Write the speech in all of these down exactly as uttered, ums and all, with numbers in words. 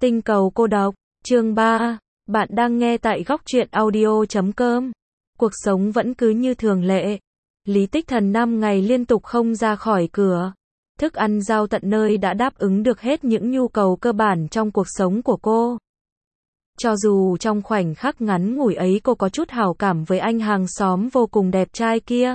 Tinh cầu cô độc, chương ba. Bạn đang nghe tại góc truyện audio chấm com. Cuộc sống vẫn cứ như thường lệ. Lý Tích Thần năm ngày liên tục không ra khỏi cửa. Thức ăn giao tận nơi đã đáp ứng được hết những nhu cầu cơ bản trong cuộc sống của cô. Cho dù trong khoảnh khắc ngắn ngủi ấy cô có chút hảo cảm với anh hàng xóm vô cùng đẹp trai kia.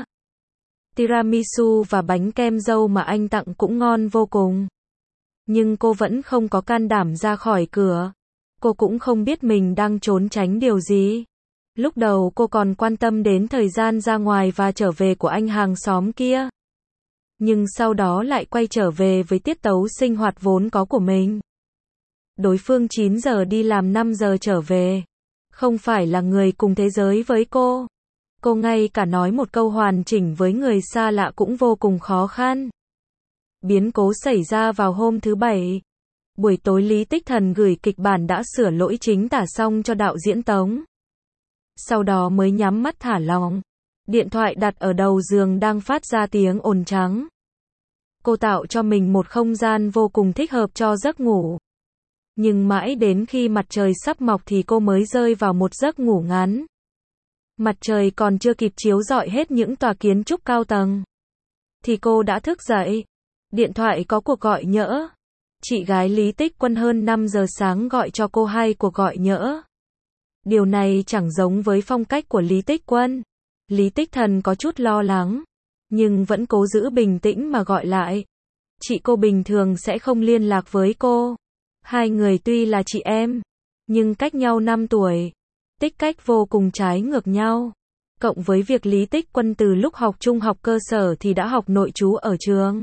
Tiramisu và bánh kem dâu mà anh tặng cũng ngon vô cùng. Nhưng cô vẫn không có can đảm ra khỏi cửa. Cô cũng không biết mình đang trốn tránh điều gì. Lúc đầu cô còn quan tâm đến thời gian ra ngoài và trở về của anh hàng xóm kia. Nhưng sau đó lại quay trở về với tiết tấu sinh hoạt vốn có của mình. Đối phương chín giờ đi làm năm giờ trở về. Không phải là người cùng thế giới với cô. Cô ngay cả nói một câu hoàn chỉnh với người xa lạ cũng vô cùng khó khăn. Biến cố xảy ra vào hôm thứ Bảy. Buổi tối Lý Tích Thần gửi kịch bản đã sửa lỗi chính tả xong cho đạo diễn Tống. Sau đó mới nhắm mắt thả lỏng. Điện thoại đặt ở đầu giường đang phát ra tiếng ồn trắng. Cô tạo cho mình một không gian vô cùng thích hợp cho giấc ngủ. Nhưng mãi đến khi mặt trời sắp mọc thì cô mới rơi vào một giấc ngủ ngắn. Mặt trời còn chưa kịp chiếu rọi hết những tòa kiến trúc cao tầng. Thì cô đã thức dậy. Điện thoại có cuộc gọi nhỡ. Chị gái Lý Tích Quân hơn năm giờ sáng gọi cho cô hai cuộc gọi nhỡ. Điều này chẳng giống với phong cách của Lý Tích Quân. Lý Tích Thần có chút lo lắng. Nhưng vẫn cố giữ bình tĩnh mà gọi lại. Chị cô bình thường sẽ không liên lạc với cô. Hai người tuy là chị em. Nhưng cách nhau năm tuổi. Tích cách vô cùng trái ngược nhau. Cộng với việc Lý Tích Quân từ lúc học trung học cơ sở thì đã học nội trú ở trường.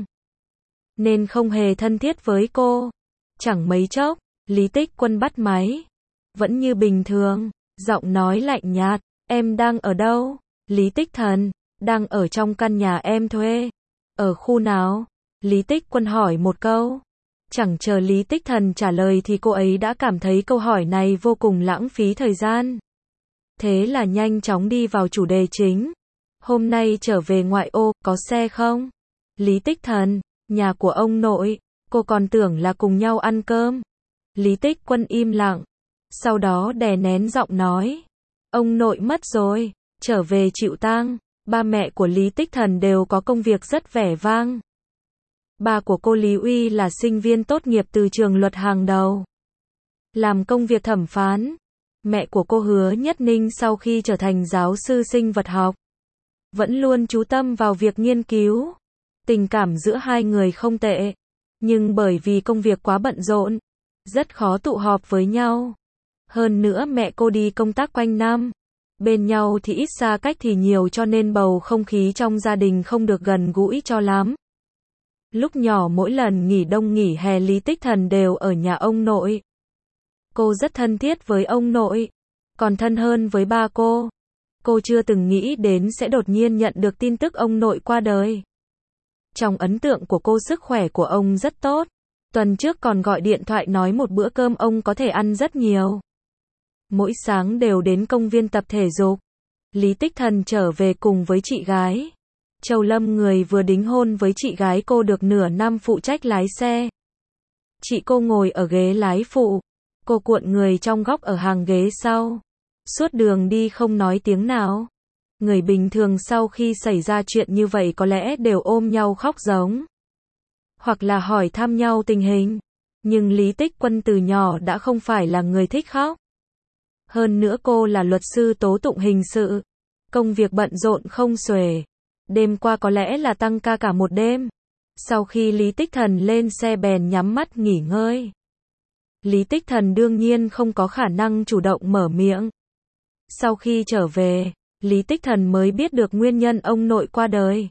Nên không hề thân thiết với cô. Chẳng mấy chốc, Lý Tích Quân bắt máy. Vẫn như bình thường, giọng nói lạnh nhạt. Em đang ở đâu? Lý Tích Thần, đang ở trong căn nhà em thuê. Ở khu nào? Lý Tích Quân hỏi một câu. Chẳng chờ Lý Tích Thần trả lời thì cô ấy đã cảm thấy câu hỏi này vô cùng lãng phí thời gian. Thế là nhanh chóng đi vào chủ đề chính. Hôm nay trở về ngoại ô, có xe không? Lý Tích Thần, nhà của ông nội, cô còn tưởng là cùng nhau ăn cơm. Lý Tích Quân im lặng. Sau đó đè nén giọng nói. Ông nội mất rồi, trở về chịu tang. Ba mẹ của Lý Tích Thần đều có công việc rất vẻ vang. Ba của cô Lý Uy là sinh viên tốt nghiệp từ trường luật hàng đầu. Làm công việc thẩm phán. Mẹ của cô Hứa Nhất Ninh sau khi trở thành giáo sư sinh vật học. Vẫn luôn chú tâm vào việc nghiên cứu. Tình cảm giữa hai người không tệ. Nhưng bởi vì công việc quá bận rộn. Rất khó tụ họp với nhau. Hơn nữa mẹ cô đi công tác quanh năm. Bên nhau thì ít xa cách thì nhiều cho nên bầu không khí trong gia đình không được gần gũi cho lắm. Lúc nhỏ mỗi lần nghỉ đông nghỉ hè Lý Tích Thần đều ở nhà ông nội. Cô rất thân thiết với ông nội. Còn thân hơn với ba cô. Cô chưa từng nghĩ đến sẽ đột nhiên nhận được tin tức ông nội qua đời. Trong ấn tượng của cô sức khỏe của ông rất tốt. Tuần trước còn gọi điện thoại nói một bữa cơm ông có thể ăn rất nhiều. Mỗi sáng đều đến công viên tập thể dục. Lý Tích Thần trở về cùng với chị gái. Châu Lâm người vừa đính hôn với chị gái cô được nửa năm phụ trách lái xe. Chị cô ngồi ở ghế lái phụ. Cô cuộn người trong góc ở hàng ghế sau. Suốt đường đi không nói tiếng nào. Người bình thường sau khi xảy ra chuyện như vậy có lẽ đều ôm nhau khóc giống. Hoặc là hỏi thăm nhau tình hình. Nhưng Lý Tích Quân từ nhỏ đã không phải là người thích khóc. Hơn nữa cô là luật sư tố tụng hình sự. Công việc bận rộn không xuể. Đêm qua có lẽ là tăng ca cả một đêm. Sau khi Lý Tích Thần lên xe bèn nhắm mắt nghỉ ngơi. Lý Tích Thần đương nhiên không có khả năng chủ động mở miệng. Sau khi trở về, Lý Tích Thần mới biết được nguyên nhân ông nội qua đời.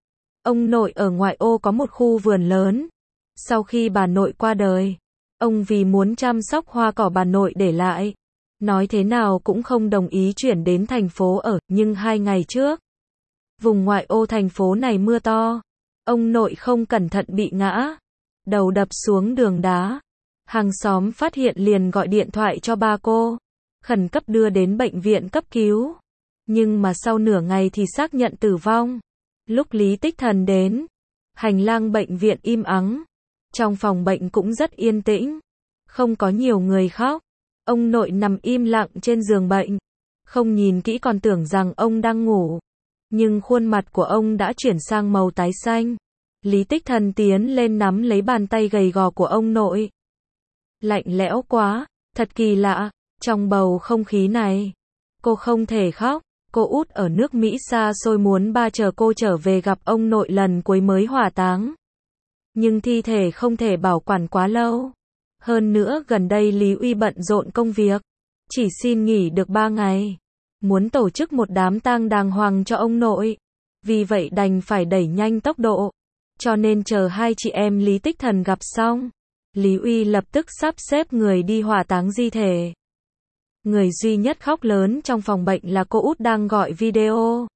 Ông nội ở ngoại ô có một khu vườn lớn. Sau khi bà nội qua đời, ông vì muốn chăm sóc hoa cỏ bà nội để lại. Nói thế nào cũng không đồng ý chuyển đến thành phố ở, nhưng hai ngày trước. Vùng ngoại ô thành phố này mưa to. Ông nội không cẩn thận bị ngã. Đầu đập xuống đường đá. Hàng xóm phát hiện liền gọi điện thoại cho ba cô. Khẩn cấp đưa đến bệnh viện cấp cứu. Nhưng mà sau nửa ngày thì xác nhận tử vong. Lúc Lý Tích Thần đến, hành lang bệnh viện im ắng. Trong phòng bệnh cũng rất yên tĩnh. Không có nhiều người khóc. Ông nội nằm im lặng trên giường bệnh. Không nhìn kỹ còn tưởng rằng ông đang ngủ. Nhưng khuôn mặt của ông đã chuyển sang màu tái xanh. Lý Tích Thần tiến lên nắm lấy bàn tay gầy gò của ông nội. Lạnh lẽo quá, thật kỳ lạ, trong bầu không khí này. Cô không thể khóc, cô út ở nước Mỹ xa xôi muốn ba chờ cô trở về gặp ông nội lần cuối mới hỏa táng. Nhưng thi thể không thể bảo quản quá lâu. Hơn nữa gần đây Lý Uy bận rộn công việc. Chỉ xin nghỉ được ba ngày. Muốn tổ chức một đám tang đàng hoàng cho ông nội. Vì vậy đành phải đẩy nhanh tốc độ. Cho nên chờ hai chị em Lý Tích Thần gặp xong. Lý Uy lập tức sắp xếp người đi hỏa táng di thể. Người duy nhất khóc lớn trong phòng bệnh là cô út đang gọi video.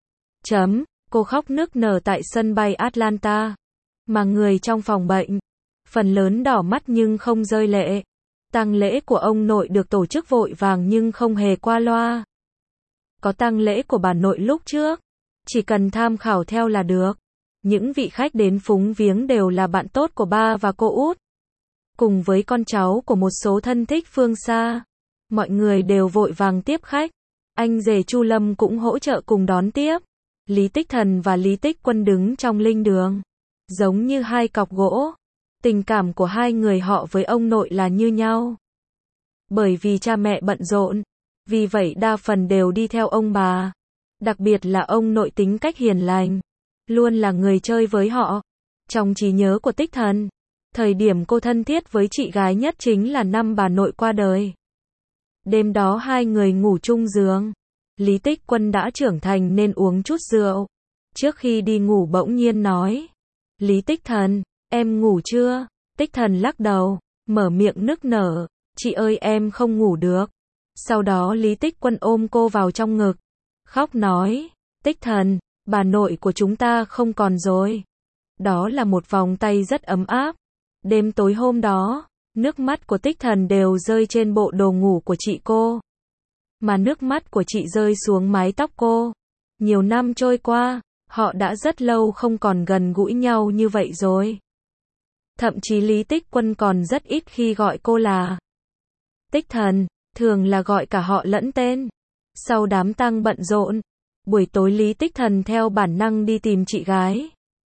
Chấm, cô khóc nức nở tại sân bay Atlanta. Mà người trong phòng bệnh, phần lớn đỏ mắt nhưng không rơi lệ. Tang lễ của ông nội được tổ chức vội vàng nhưng không hề qua loa. Có tang lễ của bà nội lúc trước, chỉ cần tham khảo theo là được. Những vị khách đến phúng viếng đều là bạn tốt của ba và cô út. Cùng với con cháu của một số thân thích phương xa. Mọi người đều vội vàng tiếp khách. Anh rể Chu Lâm cũng hỗ trợ cùng đón tiếp. Lý Tích Thần và Lý Tích Quân đứng trong linh đường. Giống như hai cọc gỗ. Tình cảm của hai người họ với ông nội là như nhau. Bởi vì cha mẹ bận rộn. Vì vậy đa phần đều đi theo ông bà. Đặc biệt là ông nội tính cách hiền lành. Luôn là người chơi với họ. Trong trí nhớ của Tích Thần, thời điểm cô thân thiết với chị gái nhất chính là năm bà nội qua đời. Đêm đó hai người ngủ chung giường. Lý Tích Quân đã trưởng thành nên uống chút rượu. Trước khi đi ngủ bỗng nhiên nói. Lý Tích Thần, em ngủ chưa? Tích Thần lắc đầu, mở miệng nức nở. Chị ơi em không ngủ được. Sau đó Lý Tích Quân ôm cô vào trong ngực. Khóc nói. Tích Thần, bà nội của chúng ta không còn rồi. Đó là một vòng tay rất ấm áp. Đêm tối hôm đó, nước mắt của Tích Thần đều rơi trên bộ đồ ngủ của chị cô. Mà nước mắt của chị rơi xuống mái tóc cô. Nhiều năm trôi qua, họ đã rất lâu không còn gần gũi nhau như vậy rồi. Thậm chí Lý Tích Quân còn rất ít khi gọi cô là Tích Thần, thường là gọi cả họ lẫn tên. Sau đám tang bận rộn, buổi tối Lý Tích Thần theo bản năng đi tìm chị gái.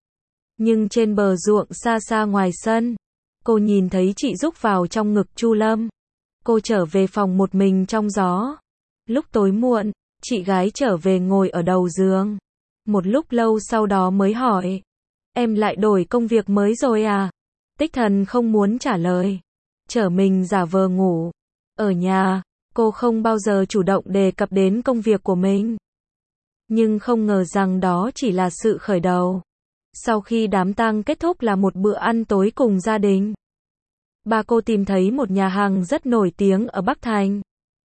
Nhưng trên bờ ruộng xa xa ngoài sân, cô nhìn thấy chị rúc vào trong ngực Chu Lâm. Cô trở về phòng một mình trong gió. Lúc tối muộn, chị gái trở về ngồi ở đầu giường. Một lúc lâu sau đó mới hỏi. Em lại đổi công việc mới rồi à? Tích Thần không muốn trả lời. Trở mình giả vờ ngủ. Ở nhà, cô không bao giờ chủ động đề cập đến công việc của mình. Nhưng không ngờ rằng đó chỉ là sự khởi đầu. Sau khi đám tang kết thúc là một bữa ăn tối cùng gia đình. Ba cô tìm thấy một nhà hàng rất nổi tiếng ở Bắc Thành.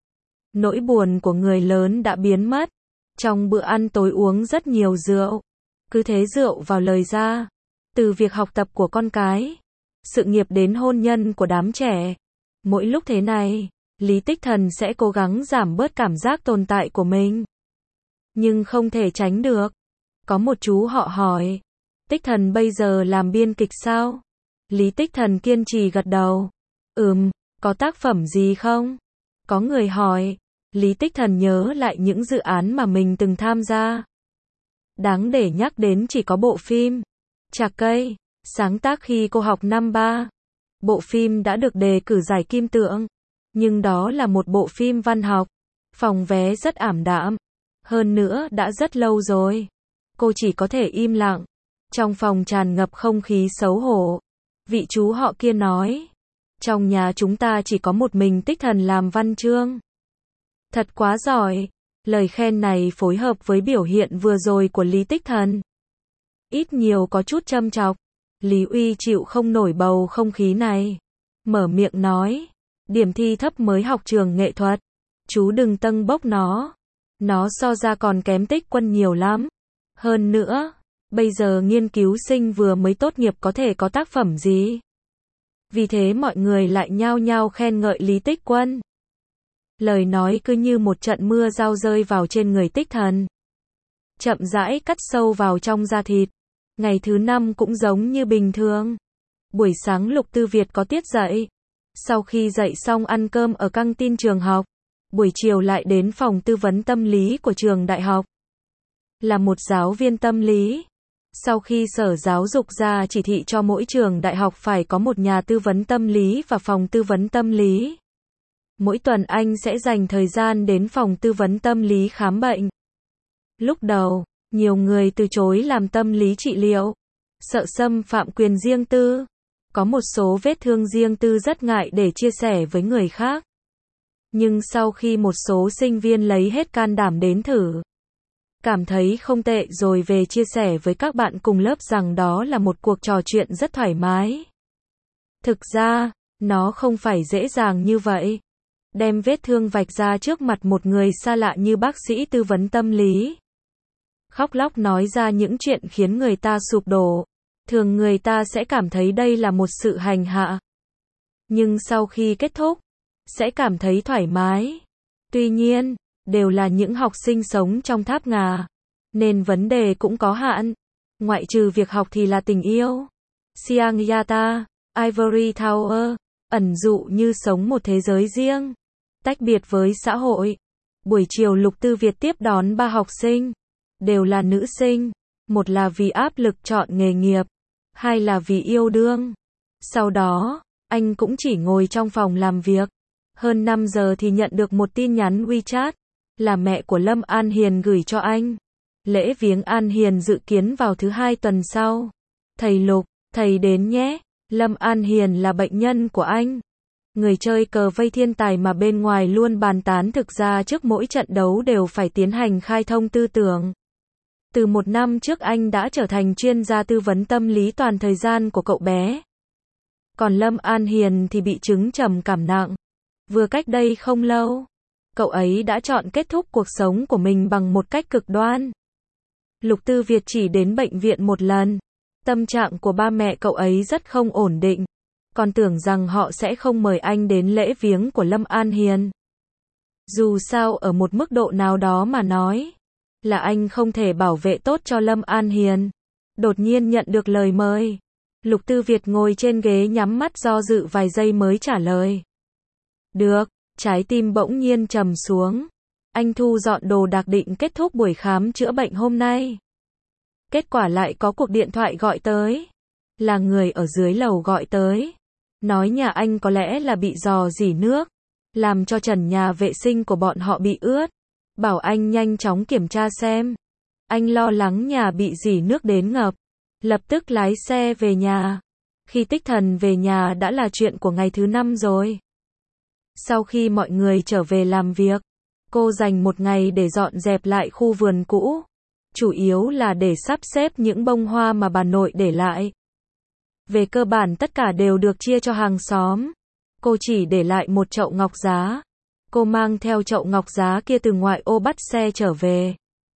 Nỗi buồn của người lớn đã biến mất. Trong bữa ăn tối uống rất nhiều rượu. Cứ thế rượu vào lời ra. Từ việc học tập của con cái, sự nghiệp đến hôn nhân của đám trẻ. Mỗi lúc thế này, Lý Tích Thần sẽ cố gắng giảm bớt cảm giác tồn tại của mình. Nhưng không thể tránh được. Có một chú họ hỏi. Tích Thần bây giờ làm biên kịch sao? Lý Tích Thần kiên trì gật đầu. Ừm, có tác phẩm gì không? Có người hỏi. Lý Tích Thần nhớ lại những dự án mà mình từng tham gia. Đáng để nhắc đến chỉ có bộ phim Trạc Cây, sáng tác khi cô học năm ba. Bộ phim đã được đề cử giải Kim Tượng. Nhưng đó là một bộ phim văn học. Phòng vé rất ảm đạm. Hơn nữa đã rất lâu rồi. Cô chỉ có thể im lặng. Trong phòng tràn ngập không khí xấu hổ. Vị chú họ kia nói. Trong nhà chúng ta chỉ có một mình Tích Thần làm văn chương. Thật quá giỏi. Lời khen này phối hợp với biểu hiện vừa rồi của Lý Tích Thần. Ít nhiều có chút châm chọc. Lý Uy chịu không nổi bầu không khí này. Mở miệng nói. Điểm thi thấp mới học trường nghệ thuật. Chú đừng tâng bốc nó. Nó so ra còn kém Tích Quân nhiều lắm. Hơn nữa, bây giờ nghiên cứu sinh vừa mới tốt nghiệp có thể có tác phẩm gì. Vì thế mọi người lại nhao nhao khen ngợi Lý Tích Quân. Lời nói cứ như một trận mưa dao rơi vào trên người Tích Thần. Chậm rãi cắt sâu vào trong da thịt. Ngày thứ năm cũng giống như bình thường. Buổi sáng Lục Tư Việt có tiết dạy. Sau khi dạy xong ăn cơm ở căng tin trường học, buổi chiều lại đến phòng tư vấn tâm lý của trường đại học. Là một giáo viên tâm lý. Sau khi Sở Giáo dục ra chỉ thị cho mỗi trường đại học phải có một nhà tư vấn tâm lý và phòng tư vấn tâm lý. Mỗi tuần anh sẽ dành thời gian đến phòng tư vấn tâm lý khám bệnh. Lúc đầu, nhiều người từ chối làm tâm lý trị liệu, sợ xâm phạm quyền riêng tư. Có một số vết thương riêng tư rất ngại để chia sẻ với người khác. Nhưng sau khi một số sinh viên lấy hết can đảm đến thử, cảm thấy không tệ rồi về chia sẻ với các bạn cùng lớp rằng đó là một cuộc trò chuyện rất thoải mái. Thực ra, nó không phải dễ dàng như vậy. Đem vết thương vạch ra trước mặt một người xa lạ như bác sĩ tư vấn tâm lý. Khóc lóc nói ra những chuyện khiến người ta sụp đổ. Thường người ta sẽ cảm thấy đây là một sự hành hạ. Nhưng sau khi kết thúc, sẽ cảm thấy thoải mái. Tuy nhiên, đều là những học sinh sống trong tháp ngà, nên vấn đề cũng có hạn. Ngoại trừ việc học thì là tình yêu. Siang Yata, Ivory Tower, ẩn dụ như sống một thế giới riêng, tách biệt với xã hội. Buổi chiều Lục Tư Việt tiếp đón ba học sinh, đều là nữ sinh, một là vì áp lực chọn nghề nghiệp, hai là vì yêu đương. Sau đó, anh cũng chỉ ngồi trong phòng làm việc. Hơn năm giờ thì nhận được một tin nhắn WeChat, là mẹ của Lâm An Hiền gửi cho anh. Lễ viếng An Hiền dự kiến vào thứ hai tuần sau. Thầy Lục, thầy đến nhé. Lâm An Hiền là bệnh nhân của anh. Người chơi cờ vây thiên tài mà bên ngoài luôn bàn tán, thực ra trước mỗi trận đấu đều phải tiến hành khai thông tư tưởng. Từ một năm trước anh đã trở thành chuyên gia tư vấn tâm lý toàn thời gian của cậu bé. Còn Lâm An Hiền thì bị chứng trầm cảm nặng. Vừa cách đây không lâu, cậu ấy đã chọn kết thúc cuộc sống của mình bằng một cách cực đoan. Lục Tư Việt chỉ đến bệnh viện một lần. Tâm trạng của ba mẹ cậu ấy rất không ổn định. Còn tưởng rằng họ sẽ không mời anh đến lễ viếng của Lâm An Hiền. Dù sao ở một mức độ nào đó mà nói, là anh không thể bảo vệ tốt cho Lâm An Hiền. Đột nhiên nhận được lời mời. Lục Tư Việt ngồi trên ghế nhắm mắt do dự vài giây mới trả lời. Được, trái tim bỗng nhiên trầm xuống. Anh thu dọn đồ đạc định kết thúc buổi khám chữa bệnh hôm nay. Kết quả lại có cuộc điện thoại gọi tới. Là người ở dưới lầu gọi tới. Nói nhà anh có lẽ là bị rò rỉ nước, làm cho trần nhà vệ sinh của bọn họ bị ướt. Bảo anh nhanh chóng kiểm tra xem. Anh lo lắng nhà bị rỉ nước đến ngập. Lập tức lái xe về nhà. Khi Tích Thần về nhà đã là chuyện của ngày thứ năm rồi. Sau khi mọi người trở về làm việc, cô dành một ngày để dọn dẹp lại khu vườn cũ. Chủ yếu là để sắp xếp những bông hoa mà bà nội để lại. Về cơ bản tất cả đều được chia cho hàng xóm. Cô chỉ để lại một chậu ngọc giá. Cô mang theo chậu ngọc giá kia từ ngoại ô bắt xe trở về.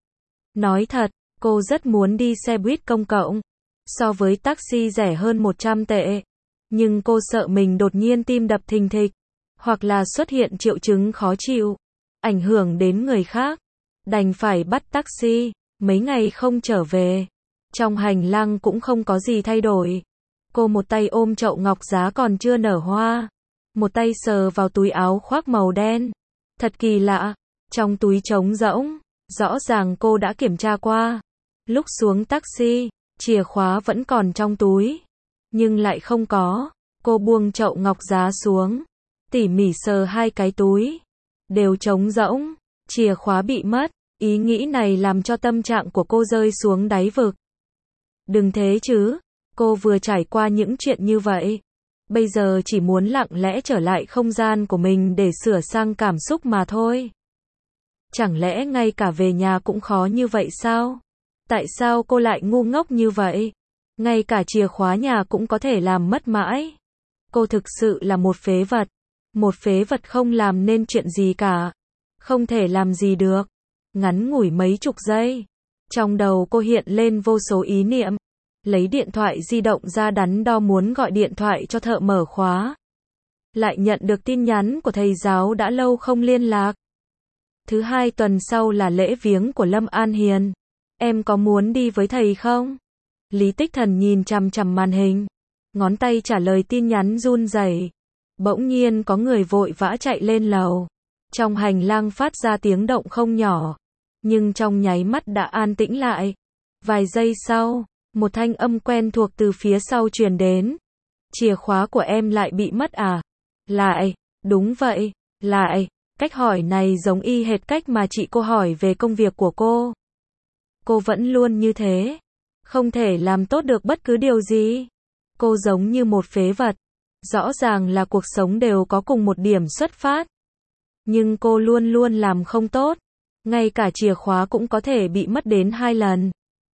Nói thật, cô rất muốn đi xe buýt công cộng. So với taxi rẻ hơn một trăm tệ. Nhưng cô sợ mình đột nhiên tim đập thình thịch. Hoặc là xuất hiện triệu chứng khó chịu. Ảnh hưởng đến người khác. Đành phải bắt taxi. Mấy ngày không trở về. Trong hành lang cũng không có gì thay đổi. Cô một tay ôm chậu ngọc giá còn chưa nở hoa. Một tay sờ vào túi áo khoác màu đen. Thật kỳ lạ. Trong túi trống rỗng. Rõ ràng cô đã kiểm tra qua. Lúc xuống taxi, chìa khóa vẫn còn trong túi. Nhưng lại không có. Cô buông chậu ngọc giá xuống. Tỉ mỉ sờ hai cái túi. Đều trống rỗng. Chìa khóa bị mất. Ý nghĩ này làm cho tâm trạng của cô rơi xuống đáy vực. Đừng thế chứ. Cô vừa trải qua những chuyện như vậy. Bây giờ chỉ muốn lặng lẽ trở lại không gian của mình để sửa sang cảm xúc mà thôi. Chẳng lẽ ngay cả về nhà cũng khó như vậy sao? Tại sao cô lại ngu ngốc như vậy? Ngay cả chìa khóa nhà cũng có thể làm mất mãi. Cô thực sự là một phế vật. Một phế vật không làm nên chuyện gì cả. Không thể làm gì được. Ngắn ngủi mấy chục giây. Trong đầu cô hiện lên vô số ý niệm. Lấy điện thoại di động ra đắn đo muốn gọi điện thoại cho thợ mở khóa. Lại nhận được tin nhắn của thầy giáo đã lâu không liên lạc. Thứ hai tuần sau là lễ viếng của Lâm An Hiền. Em có muốn đi với thầy không? Lý Tích Thần nhìn chằm chằm màn hình. Ngón tay trả lời tin nhắn run rẩy. Bỗng nhiên có người vội vã chạy lên lầu. Trong hành lang phát ra tiếng động không nhỏ, nhưng trong nháy mắt đã an tĩnh lại. Vài giây sau, một thanh âm quen thuộc từ phía sau truyền đến. Chìa khóa của em lại bị mất à? Lại, đúng vậy, lại. Cách hỏi này giống y hệt cách mà chị cô hỏi về công việc của cô. Cô vẫn luôn như thế, không thể làm tốt được bất cứ điều gì. Cô giống như một phế vật. Rõ ràng là cuộc sống đều có cùng một điểm xuất phát, nhưng cô luôn luôn làm không tốt. Ngay cả chìa khóa cũng có thể bị mất đến hai lần.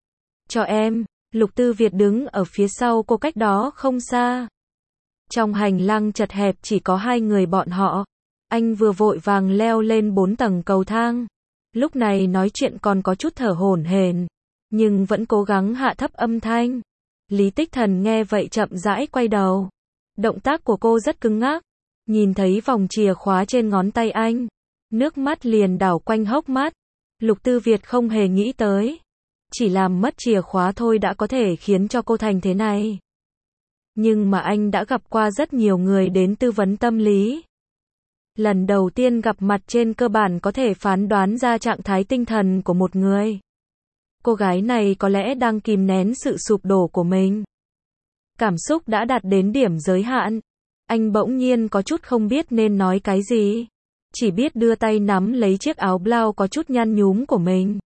Cho em. Lục Tư Việt đứng ở phía sau cô cách đó không xa. Trong hành lang chật hẹp chỉ có hai người bọn họ. Anh vừa vội vàng leo lên bốn tầng cầu thang. Lúc này nói chuyện còn có chút thở hổn hển, nhưng vẫn cố gắng hạ thấp âm thanh. Lý Tích Thần nghe vậy chậm rãi quay đầu. Động tác của cô rất cứng ngắc. Nhìn thấy vòng chìa khóa trên ngón tay anh, nước mắt liền đảo quanh hốc mắt. Lục Tư Việt không hề nghĩ tới, chỉ làm mất chìa khóa thôi đã có thể khiến cho cô thành thế này. Nhưng mà anh đã gặp qua rất nhiều người đến tư vấn tâm lý. Lần đầu tiên gặp mặt trên cơ bản có thể phán đoán ra trạng thái tinh thần của một người. Cô gái này có lẽ đang kìm nén sự sụp đổ của mình. Cảm xúc đã đạt đến điểm giới hạn. Anh bỗng nhiên có chút không biết nên nói cái gì. Chỉ biết đưa tay nắm lấy chiếc áo blau có chút nhăn nhúm của mình.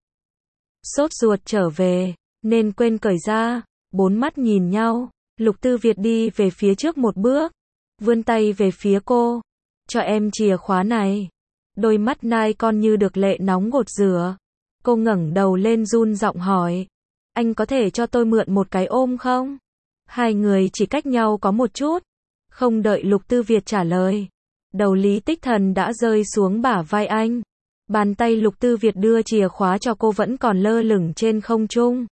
Sốt ruột trở về, nên quên cởi ra. Bốn mắt nhìn nhau. Lục Tư Việt đi về phía trước một bước, vươn tay về phía cô. Cho em chìa khóa này. Đôi mắt nai con như được lệ nóng gột rửa. Cô ngẩng đầu lên run giọng hỏi. Anh có thể cho tôi mượn một cái ôm không? Hai người chỉ cách nhau có một chút. Không đợi Lục Tư Việt trả lời, đầu Lý Tích Thần đã rơi xuống bả vai anh. Bàn tay Lục Tư Việt đưa chìa khóa cho cô vẫn còn lơ lửng trên không trung.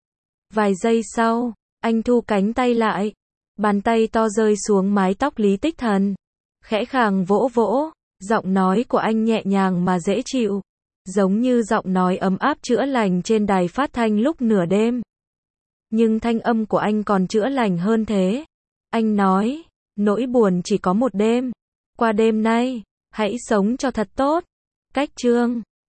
Vài giây sau, anh thu cánh tay lại. Bàn tay to rơi xuống mái tóc Lý Tích Thần. Khẽ khàng vỗ vỗ, giọng nói của anh nhẹ nhàng mà dễ chịu. Giống như giọng nói ấm áp chữa lành trên đài phát thanh lúc nửa đêm. Nhưng thanh âm của anh còn chữa lành hơn thế. Anh nói, nỗi buồn chỉ có một đêm. Qua đêm nay, hãy sống cho thật tốt. Cách chương